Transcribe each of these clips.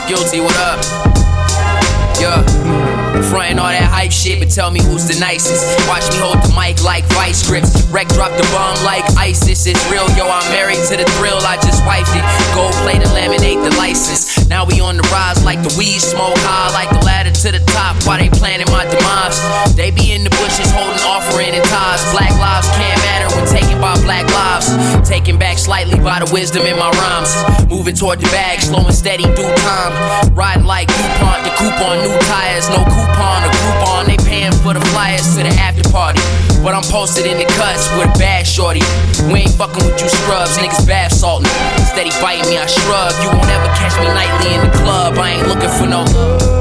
Guilty, what up? Yeah. Frontin' all that hype shit, but tell me who's the nicest. Watch me hold the mic like vice grips. Wreck drop the bomb like ISIS. It's real, yo, I'm married to the thrill. I just wiped it. Gold plate and laminate the license. Now we on the rise like the weed smoke. High like the ladder to the top. While they planning my demise, they be in the bushes holding offering and ties. Black lives can't matter when taken by black lives. Taken back slightly by the wisdom in my rhymes. Moving toward the bag, slow and steady, due time. Riding like DuPont, the coupe on new tires. No coupon or Groupon, they paying for the flyers to the after party. But I'm posted in the cuts with a bad shorty. We ain't fucking with you scrubs, niggas bath salting. Steady biting me, I shrug. You won't ever catch me nightly in the club. I ain't looking for no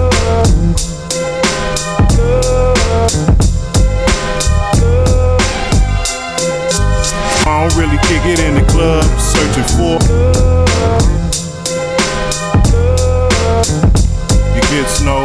I don't really kick it in the club, searching for. You get snow.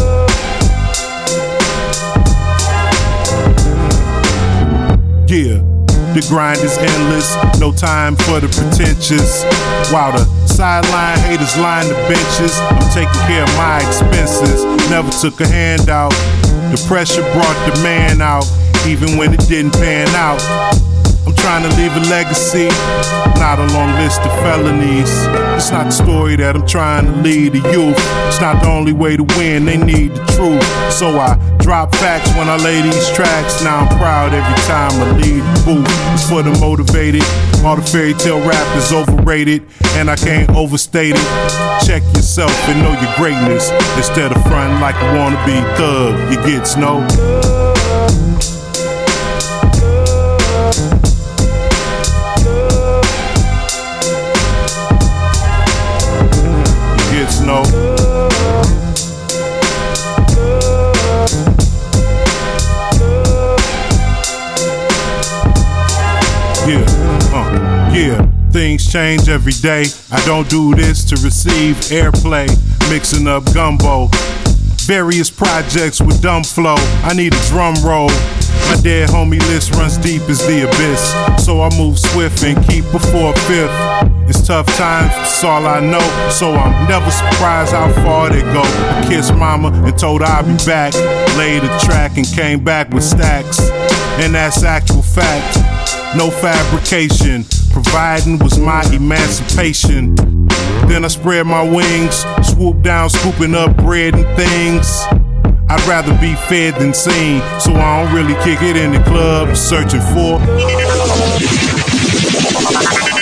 Yeah, the grind is endless, no time for the pretentious. While the sideline haters line the benches, I'm taking care of my expenses. Never took a handout. The pressure brought the man out, even when it didn't pan out. I'm trying to leave a legacy, not a long list of felonies. It's not the story that I'm trying to lead the youth. It's not the only way to win, they need the truth. So I drop facts when I lay these tracks. Now I'm proud every time I leave the booth. It's for the motivated. All the fairy tale rap is overrated, and I can't overstate it. Check yourself and know your greatness. Instead of fronting like you wanna be thug, you get snow. No. Yeah, things change every day. I don't do this to receive airplay. Mixing up gumbo. Various projects with dumb flow. I need a drum roll. My dead homie list runs deep as the abyss. So I move swift and keep before fifth. It's tough times, that's all I know. So I'm never surprised how far they go. I kissed mama and told her I'll be back. Laid a track and came back with stacks. And that's actual fact. No fabrication. Providing was my emancipation. Then I spread my wings, swoop down, scooping up bread and things. I'd rather be fed than seen, so I don't really kick it in the club, searching for.